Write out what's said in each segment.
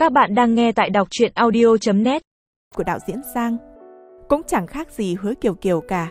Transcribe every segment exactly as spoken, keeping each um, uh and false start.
Các bạn đang nghe tại đọc truyện audio chấm net của đạo diễn Giang cũng chẳng khác gì Hứa Kiều Kiều cả.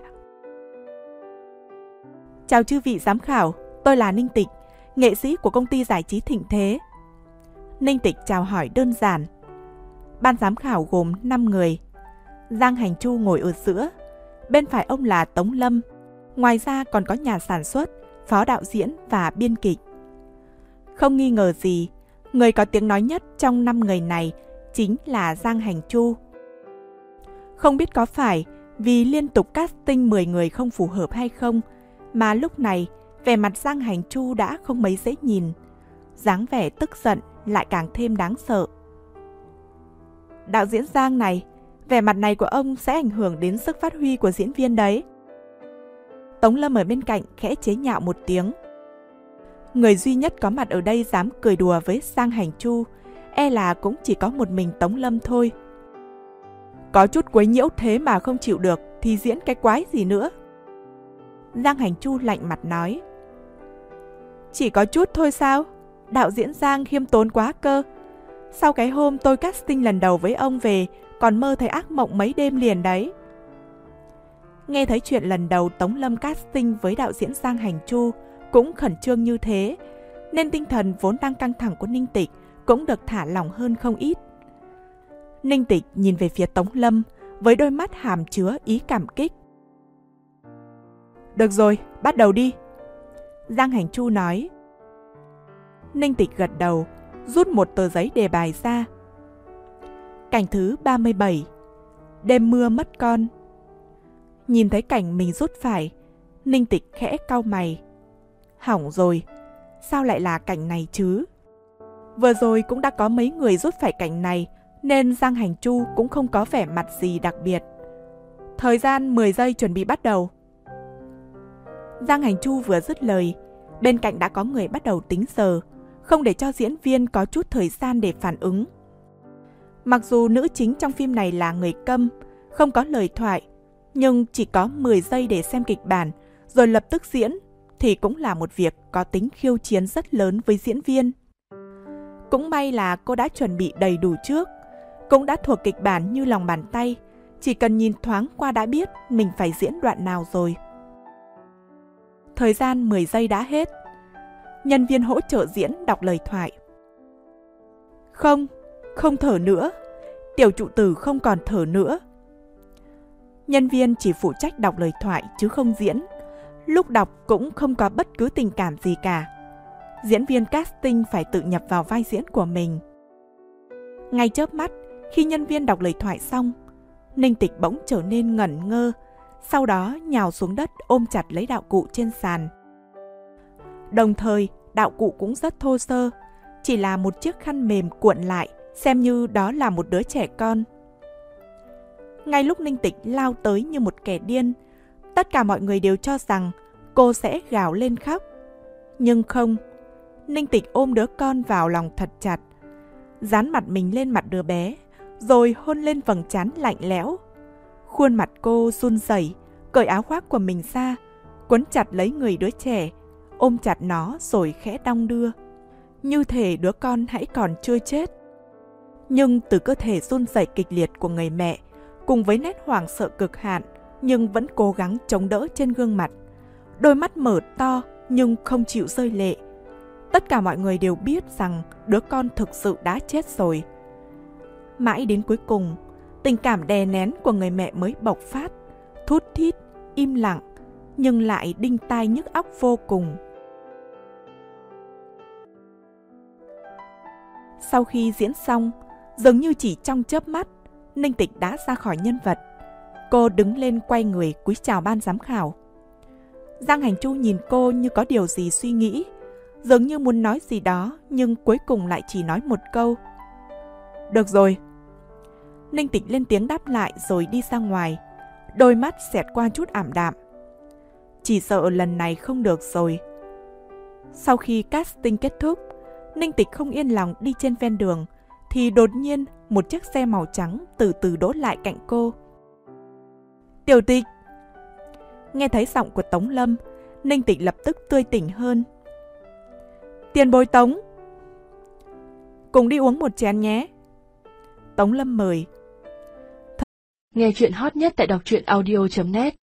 Chào chư vị giám khảo, tôi là Ninh Tịch, nghệ sĩ của công ty giải trí Thịnh Thế. Ninh Tịch chào hỏi đơn giản. Ban giám khảo gồm năm người. Giang Hành Chu ngồi ở giữa, bên phải ông là Tống Lâm. Ngoài ra còn có nhà sản xuất, phó đạo diễn và biên kịch. Không nghi ngờ gì, người có tiếng nói nhất trong năm người này chính là Giang Hành Chu. Không biết có phải vì liên tục casting mười người không phù hợp hay không, mà lúc này vẻ mặt Giang Hành Chu đã không mấy dễ nhìn. Dáng vẻ tức giận lại càng thêm đáng sợ. Đạo diễn Giang này, vẻ mặt này của ông sẽ ảnh hưởng đến sức phát huy của diễn viên đấy. Tống Lâm ở bên cạnh khẽ chế nhạo một tiếng. Người duy nhất có mặt ở đây dám cười đùa với Giang Hành Chu, e là cũng chỉ có một mình Tống Lâm thôi. Có chút quấy nhiễu thế mà không chịu được thì diễn cái quái gì nữa. Giang Hành Chu lạnh mặt nói. Chỉ có chút thôi sao? Đạo diễn Giang khiêm tốn quá cơ. Sau cái hôm tôi casting lần đầu với ông về, còn mơ thấy ác mộng mấy đêm liền đấy. Nghe thấy chuyện lần đầu Tống Lâm casting với đạo diễn Giang Hành Chu cũng khẩn trương như thế, nên tinh thần vốn đang căng thẳng của Ninh Tịch cũng được thả lỏng hơn không ít. Ninh Tịch nhìn về phía Tống Lâm với đôi mắt hàm chứa ý cảm kích. Được rồi, bắt đầu đi. Giang Hành Chu nói. Ninh Tịch gật đầu, rút một tờ giấy đề bài ra. Cảnh thứ ba mươi bảy. Đêm mưa mất con. Nhìn thấy cảnh mình rút phải, Ninh Tịch khẽ cau mày. Hỏng rồi, sao lại là cảnh này chứ? Vừa rồi cũng đã có mấy người rút phải cảnh này, nên Giang Hành Chu cũng không có vẻ mặt gì đặc biệt. Thời gian mười giây chuẩn bị bắt đầu. Giang Hành Chu vừa dứt lời, bên cạnh đã có người bắt đầu tính giờ, không để cho diễn viên có chút thời gian để phản ứng. Mặc dù nữ chính trong phim này là người câm, không có lời thoại, nhưng chỉ có mười giây để xem kịch bản, rồi lập tức diễn, thì cũng là một việc có tính khiêu chiến rất lớn với diễn viên. Cũng may là cô đã chuẩn bị đầy đủ trước, cũng đã thuộc kịch bản như lòng bàn tay, chỉ cần nhìn thoáng qua đã biết mình phải diễn đoạn nào rồi. Thời gian mười giây đã hết. Nhân viên hỗ trợ diễn đọc lời thoại. Không, không thở nữa. Tiểu trụ tử không còn thở nữa. Nhân viên chỉ phụ trách đọc lời thoại chứ không diễn. Lúc đọc cũng không có bất cứ tình cảm gì cả. Diễn viên casting phải tự nhập vào vai diễn của mình. Ngay chớp mắt, khi nhân viên đọc lời thoại xong, Ninh Tịch bỗng trở nên ngẩn ngơ, sau đó nhào xuống đất ôm chặt lấy đạo cụ trên sàn. Đồng thời, đạo cụ cũng rất thô sơ, chỉ là một chiếc khăn mềm cuộn lại, xem như đó là một đứa trẻ con. Ngay lúc Ninh Tịch lao tới như một kẻ điên, tất cả mọi người đều cho rằng cô sẽ gào lên khóc. Nhưng không, Ninh Tịch ôm đứa con vào lòng thật chặt, dán mặt mình lên mặt đứa bé, rồi hôn lên vầng trán lạnh lẽo. Khuôn mặt cô run rẩy, cởi áo khoác của mình ra, quấn chặt lấy người đứa trẻ, ôm chặt nó rồi khẽ đong đưa, như thể đứa con hãy còn chưa chết. Nhưng từ cơ thể run rẩy kịch liệt của người mẹ, cùng với nét hoảng sợ cực hạn, nhưng vẫn cố gắng chống đỡ trên gương mặt, đôi mắt mở to nhưng không chịu rơi lệ. Tất cả mọi người đều biết rằng đứa con thực sự đã chết rồi. Mãi đến cuối cùng, tình cảm đè nén của người mẹ mới bộc phát, thút thít, im lặng, nhưng lại đinh tai nhức óc vô cùng. Sau khi diễn xong, dường như chỉ trong chớp mắt, Ninh Tịch đã ra khỏi nhân vật. Cô đứng lên quay người cúi chào ban giám khảo. Giang Hành Chu nhìn cô như có điều gì suy nghĩ, dường như muốn nói gì đó, nhưng cuối cùng lại chỉ nói một câu. Được rồi. Ninh Tịch lên tiếng đáp lại rồi đi ra ngoài, đôi mắt xẹt qua chút ảm đạm. Chỉ sợ lần này không được rồi. Sau khi casting kết thúc, Ninh Tịch không yên lòng đi trên ven đường, thì đột nhiên một chiếc xe màu trắng từ từ đỗ lại cạnh cô. Tiểu Tịch! Nghe thấy giọng của Tống Lâm, Ninh Tịch lập tức tươi tỉnh hơn. Tiền bối Tống! Cùng đi uống một chén nhé, Tống Lâm mời. Nghe chuyện hot nhất tại đọc truyện audio chấm net